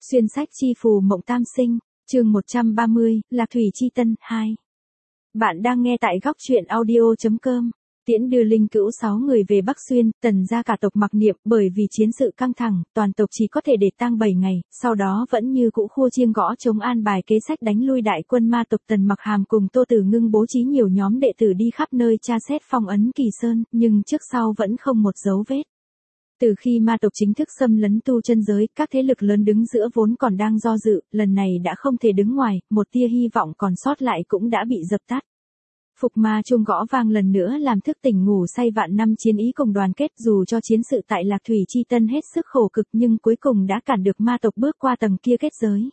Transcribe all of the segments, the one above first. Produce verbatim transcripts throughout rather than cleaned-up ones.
Xuyên sách chi phù mộng tam sinh, chương một trăm ba mươi, Lạc Thủy chi tân, hai. Bạn đang nghe tại góc truyện audio chấm com. Tiễn đưa linh cữu sáu người về Bắc Xuyên, Tần gia cả tộc mặc niệm, bởi vì chiến sự căng thẳng, toàn tộc chỉ có thể để tang bảy ngày, sau đó vẫn như cũ khua chiêng gõ chống an bài kế sách đánh lui đại quân ma tộc. Tần Mặc Hàm cùng Tô Tử Ngưng bố trí nhiều nhóm đệ tử đi khắp nơi tra xét phong ấn Kỳ Sơn, nhưng trước sau vẫn không một dấu vết. Từ khi ma tộc chính thức xâm lấn tu chân giới, các thế lực lớn đứng giữa vốn còn đang do dự, lần này đã không thể đứng ngoài, một tia hy vọng còn sót lại cũng đã bị dập tắt. Phục ma chuông gõ vang lần nữa làm thức tỉnh ngủ say vạn năm chiến ý cùng đoàn kết, dù cho chiến sự tại Lạc Thủy chi tân hết sức khổ cực nhưng cuối cùng đã cản được ma tộc bước qua tầng kia kết giới.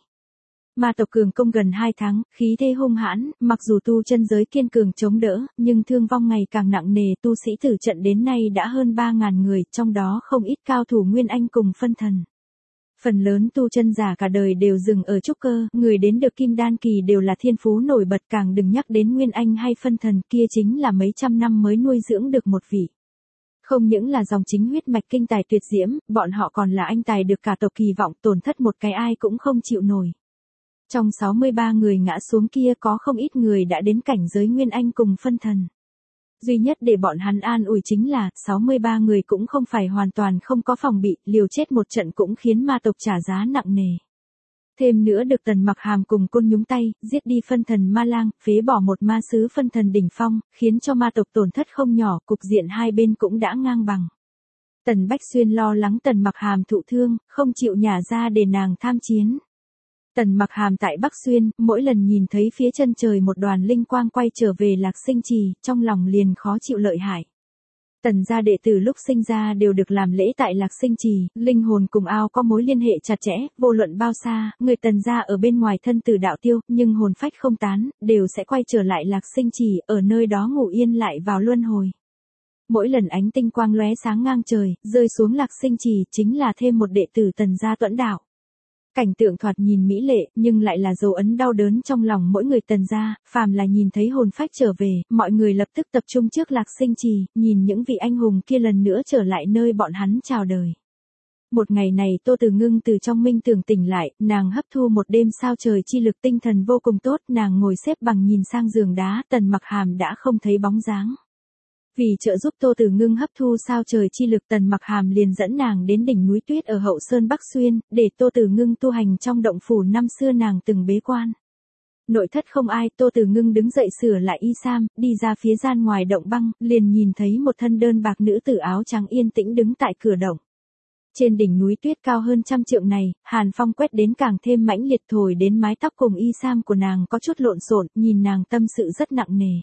Ma tộc cường công gần hai tháng, khí thế hung hãn, mặc dù tu chân giới kiên cường chống đỡ, nhưng thương vong ngày càng nặng nề, tu sĩ tử trận đến nay đã hơn ba ngàn người, trong đó không ít cao thủ Nguyên Anh cùng phân thần. Phần lớn tu chân giả cả đời đều dừng ở trúc cơ, người đến được kim đan kỳ đều là thiên phú nổi bật, càng đừng nhắc đến Nguyên Anh hay phân thần, kia chính là mấy trăm năm mới nuôi dưỡng được một vị. Không những là dòng chính huyết mạch kinh tài tuyệt diễm, bọn họ còn là anh tài được cả tộc kỳ vọng, tổn thất một cái ai cũng không chịu nổi. Trong sáu mươi ba người ngã xuống kia có không ít người đã đến cảnh giới Nguyên Anh cùng phân thần. Duy nhất để bọn hắn an ủi chính là, sáu mươi ba người cũng không phải hoàn toàn không có phòng bị, liều chết một trận cũng khiến ma tộc trả giá nặng nề. Thêm nữa được Tần Mặc Hàm cùng Côn nhúng tay, giết đi phân thần ma lang, phế bỏ một ma sứ phân thần đỉnh phong, khiến cho ma tộc tổn thất không nhỏ, cục diện hai bên cũng đã ngang bằng. Tần Bách Xuyên lo lắng Tần Mặc Hàm thụ thương, không chịu nhả ra để nàng tham chiến. Tần Mặc Hàm tại Bắc Xuyên, mỗi lần nhìn thấy phía chân trời một đoàn linh quang quay trở về Lạc Sinh Trì, trong lòng liền khó chịu lợi hại. Tần gia đệ tử lúc sinh ra đều được làm lễ tại Lạc Sinh Trì, linh hồn cùng ao có mối liên hệ chặt chẽ, vô luận bao xa, người Tần gia ở bên ngoài thân tử đạo tiêu, nhưng hồn phách không tán, đều sẽ quay trở lại Lạc Sinh Trì, ở nơi đó ngủ yên lại vào luân hồi. Mỗi lần ánh tinh quang lóe sáng ngang trời, rơi xuống Lạc Sinh Trì, chính là thêm một đệ tử Tần gia tuẫn đạo. Cảnh tượng thoạt nhìn mỹ lệ, nhưng lại là dấu ấn đau đớn trong lòng mỗi người Tần gia, phàm là nhìn thấy hồn phách trở về, mọi người lập tức tập trung trước Lạc Sinh Trì, nhìn những vị anh hùng kia lần nữa trở lại nơi bọn hắn chào đời. Một ngày này Tô Tử Ngưng từ trong minh tưởng tỉnh lại, nàng hấp thu một đêm sao trời chi lực, tinh thần vô cùng tốt, nàng ngồi xếp bằng nhìn sang giường đá, Tần Mặc Hàm đã không thấy bóng dáng. Vì trợ giúp Tô Tử Ngưng hấp thu sao trời chi lực, Tần Mặc Hàm liền dẫn nàng đến đỉnh núi tuyết ở Hậu Sơn Bắc Xuyên, để Tô Tử Ngưng tu hành trong động phủ năm xưa nàng từng bế quan. Nội thất không ai, Tô Tử Ngưng đứng dậy sửa lại y sam, đi ra phía gian ngoài động băng, liền nhìn thấy một thân đơn bạc nữ tử áo trắng yên tĩnh đứng tại cửa động. Trên đỉnh núi tuyết cao hơn trăm trượng này, hàn phong quét đến càng thêm mãnh liệt, thổi đến mái tóc cùng y sam của nàng có chút lộn xộn, nhìn nàng tâm sự rất nặng nề.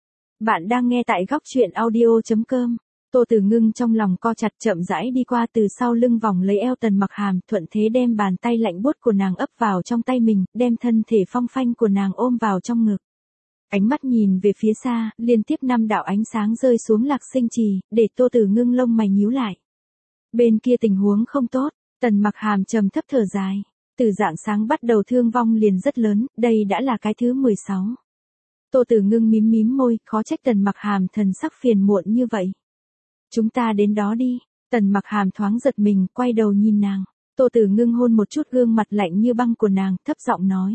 Bạn đang nghe tại góc truyện audio chấm com. Tô Tử Ngưng trong lòng co chặt, chậm rãi đi qua từ sau lưng vòng lấy eo Tần Mặc Hàm, thuận thế đem bàn tay lạnh buốt của nàng ấp vào trong tay mình, đem thân thể phong phanh của nàng ôm vào trong ngực. Ánh mắt nhìn về phía xa, liên tiếp năm đạo ánh sáng rơi xuống Lạc Sinh Trì, để Tô Tử Ngưng lông mày nhíu lại. Bên kia tình huống không tốt, Tần Mặc Hàm trầm thấp thở dài. Từ rạng sáng bắt đầu thương vong liền rất lớn, đây đã là cái thứ mười sáu. Tô Tử Ngưng mím mím môi, khó trách Tần Mặc Hàm thần sắc phiền muộn như vậy. Chúng ta đến đó đi. Tần Mặc Hàm thoáng giật mình, quay đầu nhìn nàng. Tô Tử Ngưng hôn một chút gương mặt lạnh như băng của nàng, thấp giọng nói.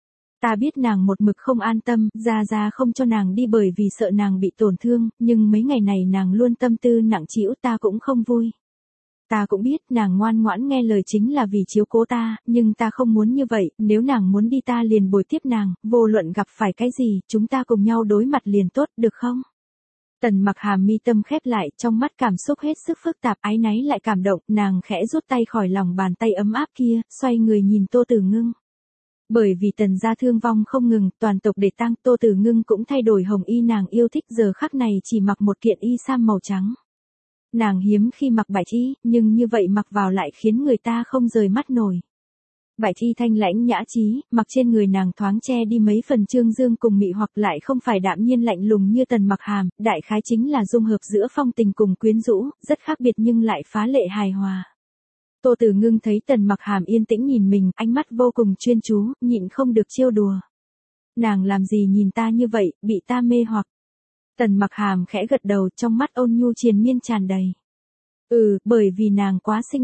Ta biết nàng một mực không an tâm, ra ra không cho nàng đi bởi vì sợ nàng bị tổn thương, nhưng mấy ngày này nàng luôn tâm tư nặng trĩu, ta cũng không vui. Ta cũng biết nàng ngoan ngoãn nghe lời chính là vì chiếu cố ta, nhưng ta không muốn như vậy, nếu nàng muốn đi ta liền bồi tiếp nàng, vô luận gặp phải cái gì, chúng ta cùng nhau đối mặt liền tốt, được không? Tần Mặc Hàm mi tâm khép lại, trong mắt cảm xúc hết sức phức tạp, áy náy lại cảm động, nàng khẽ rút tay khỏi lòng bàn tay ấm áp kia, xoay người nhìn Tô Tử Ngưng. Bởi vì Tần gia thương vong không ngừng, toàn tộc để tang, Tô Tử Ngưng cũng thay đổi hồng y nàng yêu thích, giờ khắc này chỉ mặc một kiện y sam màu trắng. Nàng hiếm khi mặc bạch y, nhưng như vậy mặc vào lại khiến người ta không rời mắt nổi. Bạch y thanh lãnh nhã trí, mặc trên người nàng thoáng che đi mấy phần trương dương cùng mị hoặc lại không phải đạm nhiên lạnh lùng như Tần Mặc Hàm, đại khái chính là dung hợp giữa phong tình cùng quyến rũ, rất khác biệt nhưng lại phá lệ hài hòa. Tô Tử Ngưng thấy Tần Mặc Hàm yên tĩnh nhìn mình, ánh mắt vô cùng chuyên chú, nhịn không được trêu đùa. Nàng làm gì nhìn ta như vậy, bị ta mê hoặc. Tần Mặc Hàm khẽ gật đầu, trong mắt ôn nhu triền miên tràn đầy. Ừ, bởi vì nàng quá xinh đẹp.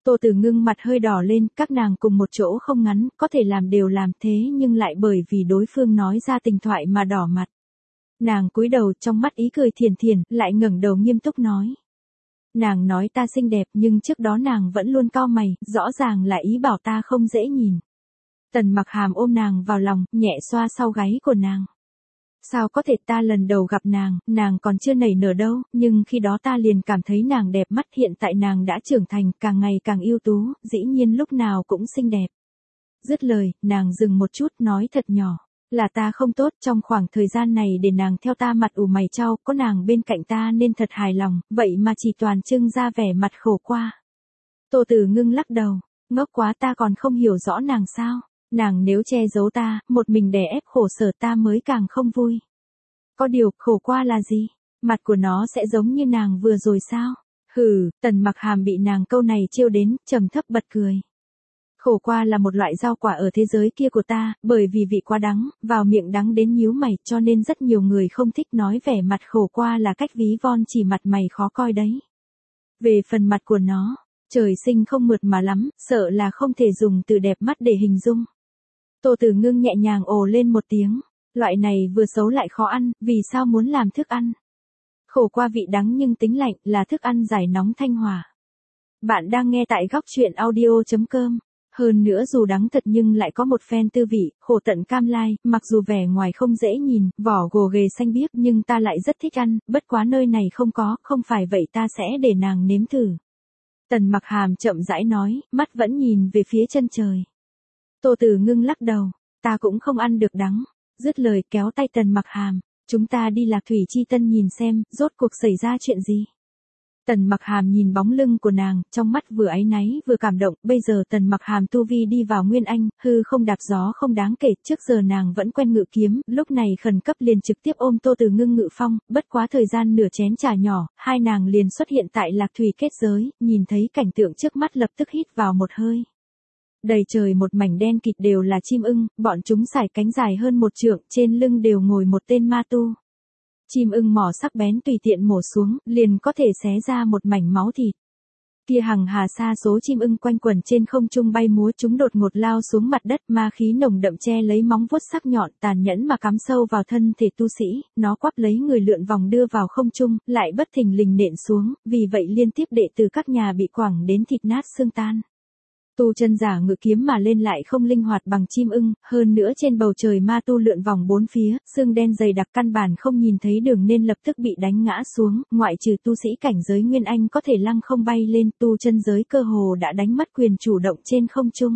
Tô Tử Ngưng mặt hơi đỏ lên, các nàng cùng một chỗ không ngắn, có thể làm đều làm thế nhưng lại bởi vì đối phương nói ra tình thoại mà đỏ mặt. Nàng cúi đầu trong mắt ý cười thiền thiền, lại ngẩng đầu nghiêm túc nói. Nàng nói ta xinh đẹp nhưng trước đó nàng vẫn luôn cau mày, rõ ràng là ý bảo ta không dễ nhìn. Tần Mặc Hàm ôm nàng vào lòng, nhẹ xoa sau gáy của nàng. Sao có thể, ta lần đầu gặp nàng, nàng còn chưa nảy nở đâu, nhưng khi đó ta liền cảm thấy nàng đẹp mắt, hiện tại nàng đã trưởng thành, càng ngày càng ưu tú, dĩ nhiên lúc nào cũng xinh đẹp. Dứt lời, nàng dừng một chút nói thật nhỏ, là ta không tốt, trong khoảng thời gian này để nàng theo ta mặt ủ mày chau, có nàng bên cạnh ta nên thật hài lòng, vậy mà chỉ toàn trưng ra vẻ mặt khổ qua. Tô Tử Ngưng lắc đầu, ngốc quá, ta còn không hiểu rõ nàng sao. Nàng nếu che giấu ta, một mình đè ép khổ sở ta mới càng không vui. Có điều, khổ qua là gì? Mặt của nó sẽ giống như nàng vừa rồi sao? Hừ, Tần Mặc Hàm bị nàng câu này trêu đến, trầm thấp bật cười. Khổ qua là một loại rau quả ở thế giới kia của ta, bởi vì vị quá đắng, vào miệng đắng đến nhíu mày, cho nên rất nhiều người không thích nói vẻ mặt khổ qua là cách ví von chỉ mặt mày khó coi đấy. Về phần mặt của nó, trời sinh không mượt mà lắm, sợ là không thể dùng từ đẹp mắt để hình dung. Tô Tử Ngưng nhẹ nhàng ồ lên một tiếng, loại này vừa xấu lại khó ăn, vì sao muốn làm thức ăn? Khổ qua vị đắng nhưng tính lạnh, là thức ăn giải nóng thanh hòa. Bạn đang nghe tại góc truyện audio chấm com. Hơn nữa dù đắng thật nhưng lại có một phen tư vị, khổ tận cam lai, mặc dù vẻ ngoài không dễ nhìn, vỏ gồ ghề xanh biếc nhưng ta lại rất thích ăn, bất quá nơi này không có, không phải vậy ta sẽ để nàng nếm thử. Tần Mặc Hàm chậm rãi nói, mắt vẫn nhìn về phía chân trời. Tô Tử Ngưng lắc đầu, ta cũng không ăn được đắng. Dứt lời kéo tay Tần Mặc Hàm, chúng ta đi Lạc Thủy Chi Tân nhìn xem, rốt cuộc xảy ra chuyện gì. Tần Mặc Hàm nhìn bóng lưng của nàng, trong mắt vừa áy náy vừa cảm động, bây giờ Tần Mặc Hàm tu vi đi vào Nguyên Anh, hư không đạp gió không đáng kể, trước giờ nàng vẫn quen ngự kiếm, lúc này khẩn cấp liền trực tiếp ôm Tô Tử Ngưng ngự phong, bất quá thời gian nửa chén trà nhỏ, hai nàng liền xuất hiện tại Lạc Thủy kết giới, nhìn thấy cảnh tượng trước mắt lập tức hít vào một hơi. Đầy trời một mảnh đen kịt đều là chim ưng, bọn chúng sải cánh dài hơn một trượng, trên lưng đều ngồi một tên ma tu. Chim ưng mỏ sắc bén tùy tiện mổ xuống, liền có thể xé ra một mảnh máu thịt. Kia hằng hà sa số chim ưng quanh quẩn trên không trung bay múa, chúng đột ngột lao xuống mặt đất, ma khí nồng đậm che lấy móng vuốt sắc nhọn tàn nhẫn mà cắm sâu vào thân thể tu sĩ, nó quắp lấy người lượn vòng đưa vào không trung, lại bất thình lình nện xuống, vì vậy liên tiếp đệ tử các nhà bị quẳng đến thịt nát xương tan. Tu chân giả ngự kiếm mà lên lại không linh hoạt bằng chim ưng, hơn nữa trên bầu trời ma tu lượn vòng bốn phía, xương đen dày đặc căn bản không nhìn thấy đường nên lập tức bị đánh ngã xuống, ngoại trừ tu sĩ cảnh giới Nguyên Anh có thể lăng không bay lên, tu chân giới cơ hồ đã đánh mất quyền chủ động trên không trung.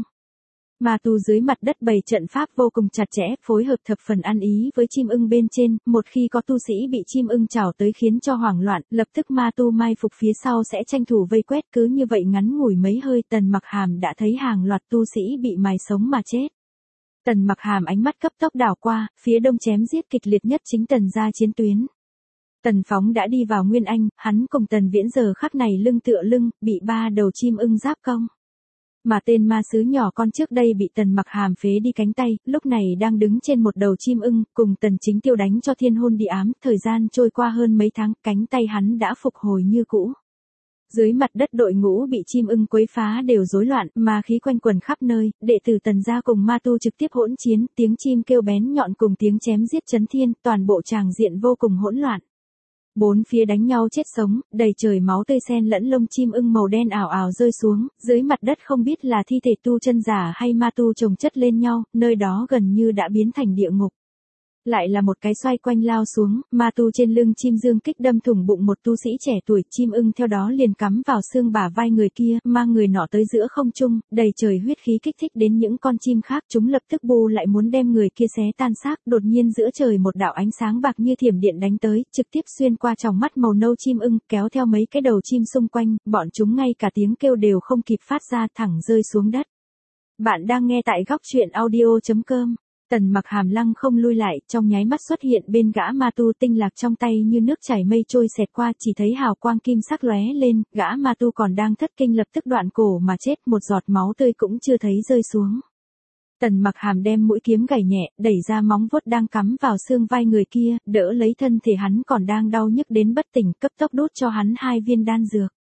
Ma tu dưới mặt đất bày trận pháp vô cùng chặt chẽ, phối hợp thập phần ăn ý với chim ưng bên trên, một khi có tu sĩ bị chim ưng chảo tới khiến cho hoảng loạn, lập tức ma tu mai phục phía sau sẽ tranh thủ vây quét, cứ như vậy ngắn ngủi mấy hơi Tần Mặc Hàm đã thấy hàng loạt tu sĩ bị mài sống mà chết. Tần Mặc Hàm ánh mắt cấp tốc đảo qua, phía đông chém giết kịch liệt nhất chính Tần gia chiến tuyến. Tần Phóng đã đi vào Nguyên Anh, hắn cùng Tần Viễn giờ khắc này lưng tựa lưng, bị ba đầu chim ưng giáp công. Mà tên ma sứ nhỏ con trước đây bị Tần Mặc Hàm phế đi cánh tay, lúc này đang đứng trên một đầu chim ưng, cùng Tần Chính Tiêu đánh cho thiên hôn địa ám, thời gian trôi qua hơn mấy tháng, cánh tay hắn đã phục hồi như cũ. Dưới mặt đất đội ngũ bị chim ưng quấy phá đều rối loạn, ma khí quanh quần khắp nơi, đệ tử Tần gia cùng ma tu trực tiếp hỗn chiến, tiếng chim kêu bén nhọn cùng tiếng chém giết chấn thiên, toàn bộ tràng diện vô cùng hỗn loạn. Bốn phía đánh nhau chết sống, đầy trời máu tươi xen lẫn lông chim ưng màu đen ảo ảo rơi xuống, dưới mặt đất không biết là thi thể tu chân giả hay ma tu chồng chất lên nhau, nơi đó gần như đã biến thành địa ngục. Lại là một cái xoay quanh lao xuống, ma tu trên lưng chim dương kích đâm thủng bụng một tu sĩ trẻ tuổi, chim ưng theo đó liền cắm vào xương bả vai người kia, mang người nọ tới giữa không trung, đầy trời huyết khí kích thích đến những con chim khác, chúng lập tức bu lại muốn đem người kia xé tan xác, đột nhiên giữa trời một đạo ánh sáng bạc như thiểm điện đánh tới, trực tiếp xuyên qua tròng mắt màu nâu chim ưng, kéo theo mấy cái đầu chim xung quanh, bọn chúng ngay cả tiếng kêu đều không kịp phát ra, thẳng rơi xuống đất. Bạn đang nghe tại góc truyện audio chấm com. Tần Mặc Hàm lăng không lui lại, trong nháy mắt xuất hiện bên gã ma tu, tinh lạc trong tay như nước chảy mây trôi xẹt qua, chỉ thấy hào quang kim sắc lóe lên, gã ma tu còn đang thất kinh lập tức đoạn cổ mà chết, một giọt máu tươi cũng chưa thấy rơi xuống. Tần Mặc Hàm đem mũi kiếm gảy nhẹ, đẩy ra móng vuốt đang cắm vào xương vai người kia, đỡ lấy thân thể hắn còn đang đau nhức đến bất tỉnh, cấp tốc đút cho hắn hai viên đan dược.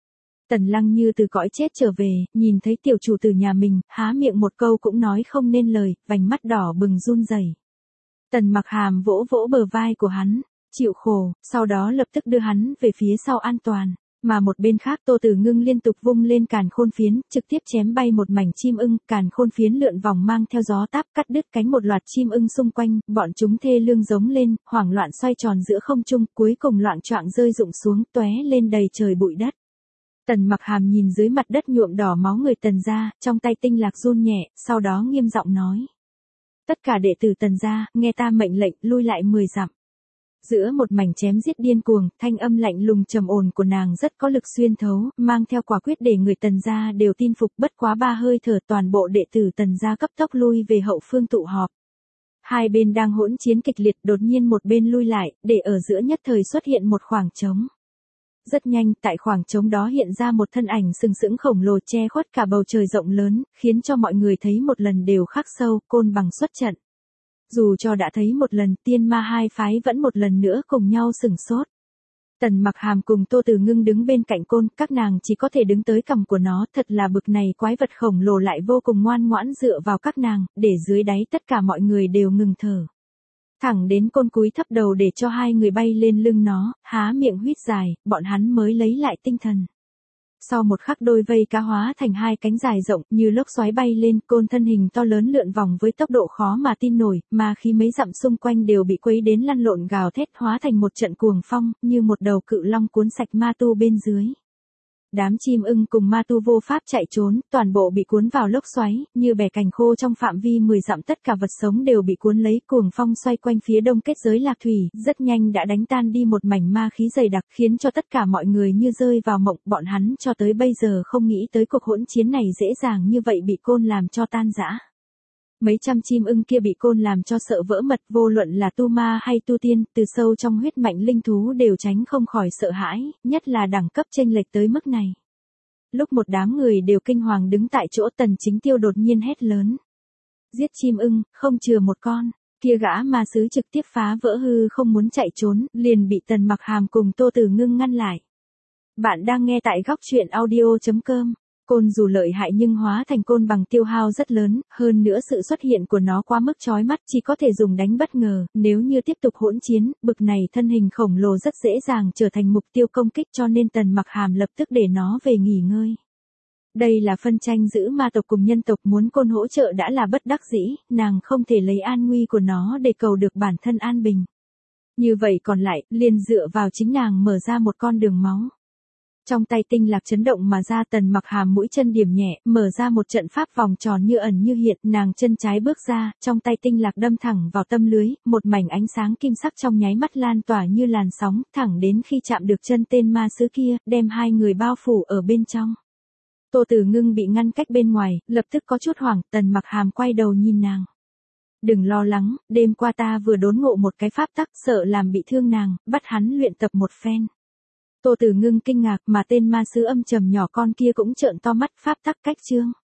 Tần Lăng như từ cõi chết trở về, nhìn thấy tiểu chủ tử nhà mình, há miệng một câu cũng nói không nên lời, vành mắt đỏ bừng run rẩy. Tần Mặc Hàm vỗ vỗ bờ vai của hắn, chịu khổ, sau đó lập tức đưa hắn về phía sau an toàn. Mà một bên khác Tô Tử Ngưng liên tục vung lên càn khôn phiến, trực tiếp chém bay một mảnh chim ưng, càn khôn phiến lượn vòng mang theo gió táp cắt đứt cánh một loạt chim ưng xung quanh, bọn chúng thê lương giống lên, hoảng loạn xoay tròn giữa không trung, cuối cùng loạng choạng rơi rụng xuống, tóe lên đầy trời bụi đất. Tần Mặc Hàm nhìn dưới mặt đất nhuộm đỏ máu người Tần gia, trong tay tinh lạc run nhẹ, sau đó nghiêm giọng nói: "Tất cả đệ tử Tần gia, nghe ta mệnh lệnh, lui lại mười dặm." Giữa một mảnh chém giết điên cuồng, thanh âm lạnh lùng trầm ổn của nàng rất có lực xuyên thấu, mang theo quả quyết để người Tần gia đều tin phục, bất quá ba hơi thở toàn bộ đệ tử Tần gia cấp tốc lui về hậu phương tụ họp. Hai bên đang hỗn chiến kịch liệt, đột nhiên một bên lui lại, để ở giữa nhất thời xuất hiện một khoảng trống. Rất nhanh, tại khoảng trống đó hiện ra một thân ảnh sừng sững khổng lồ che khuất cả bầu trời rộng lớn, khiến cho mọi người thấy một lần đều khắc sâu, Côn Bằng xuất trận. Dù cho đã thấy một lần, tiên ma hai phái vẫn một lần nữa cùng nhau sửng sốt. Tần Mặc Hàm cùng Tô Tử Ngưng đứng bên cạnh côn, các nàng chỉ có thể đứng tới cằm của nó, thật là bực này quái vật khổng lồ lại vô cùng ngoan ngoãn dựa vào các nàng, để dưới đáy tất cả mọi người đều ngừng thở. Thẳng đến côn cúi thấp đầu để cho hai người bay lên lưng nó, há miệng huýt dài, bọn hắn mới lấy lại tinh thần. Sau một khắc đôi vây cá hóa thành hai cánh dài rộng như lốc xoáy bay lên, côn thân hình to lớn lượn vòng với tốc độ khó mà tin nổi, mà khi mấy dặm xung quanh đều bị quấy đến lăn lộn gào thét hóa thành một trận cuồng phong, như một đầu cự long cuốn sạch ma tu bên dưới. Đám chim ưng cùng ma tu vô pháp chạy trốn, toàn bộ bị cuốn vào lốc xoáy, như bẻ cành khô trong phạm vi mười dặm, tất cả vật sống đều bị cuốn lấy, cuồng phong xoay quanh phía đông kết giới Lạc Thủy, rất nhanh đã đánh tan đi một mảnh ma khí dày đặc, khiến cho tất cả mọi người như rơi vào mộng, bọn hắn cho tới bây giờ không nghĩ tới cuộc hỗn chiến này dễ dàng như vậy bị côn làm cho tan rã. Mấy trăm chim ưng kia bị côn làm cho sợ vỡ mật, vô luận là tu ma hay tu tiên, từ sâu trong huyết mạch linh thú đều tránh không khỏi sợ hãi, nhất là đẳng cấp chênh lệch tới mức này. Lúc một đám người đều kinh hoàng đứng tại chỗ, Tần Chính Tiêu đột nhiên hét lớn: "Giết chim ưng, không chừa một con!" Kia gã ma sứ trực tiếp phá vỡ hư không muốn chạy trốn, liền bị Tần Mặc Hàm cùng Tô Tử Ngưng ngăn lại. Bạn đang nghe tại góc truyện audio chấm com. Côn dù lợi hại nhưng hóa thành côn bằng tiêu hao rất lớn, hơn nữa sự xuất hiện của nó quá mức chói mắt, chỉ có thể dùng đánh bất ngờ, nếu như tiếp tục hỗn chiến, bực này thân hình khổng lồ rất dễ dàng trở thành mục tiêu công kích, cho nên Tần Mặc Hàm lập tức để nó về nghỉ ngơi. Đây là phân tranh giữa ma tộc cùng nhân tộc, muốn côn hỗ trợ đã là bất đắc dĩ, nàng không thể lấy an nguy của nó để cầu được bản thân an bình. Như vậy còn lại, liền dựa vào chính nàng mở ra một con đường máu. Trong tay tinh lạc chấn động mà ra, Tần Mặc Hàm mũi chân điểm nhẹ, mở ra một trận pháp vòng tròn như ẩn như hiện, nàng chân trái bước ra, trong tay tinh lạc đâm thẳng vào tâm lưới, một mảnh ánh sáng kim sắc trong nháy mắt lan tỏa như làn sóng, thẳng đến khi chạm được chân tên ma sứ kia, đem hai người bao phủ ở bên trong. Tô Tử Ngưng bị ngăn cách bên ngoài, lập tức có chút hoảng, Tần Mặc Hàm quay đầu nhìn nàng. "Đừng lo lắng, đêm qua ta vừa đốn ngộ một cái pháp tắc, sợ làm bị thương nàng, bắt hắn luyện tập một phen." Tô Tử Ngưng kinh ngạc, mà tên ma sứ âm trầm nhỏ con kia cũng trợn to mắt, pháp tắc cách chương.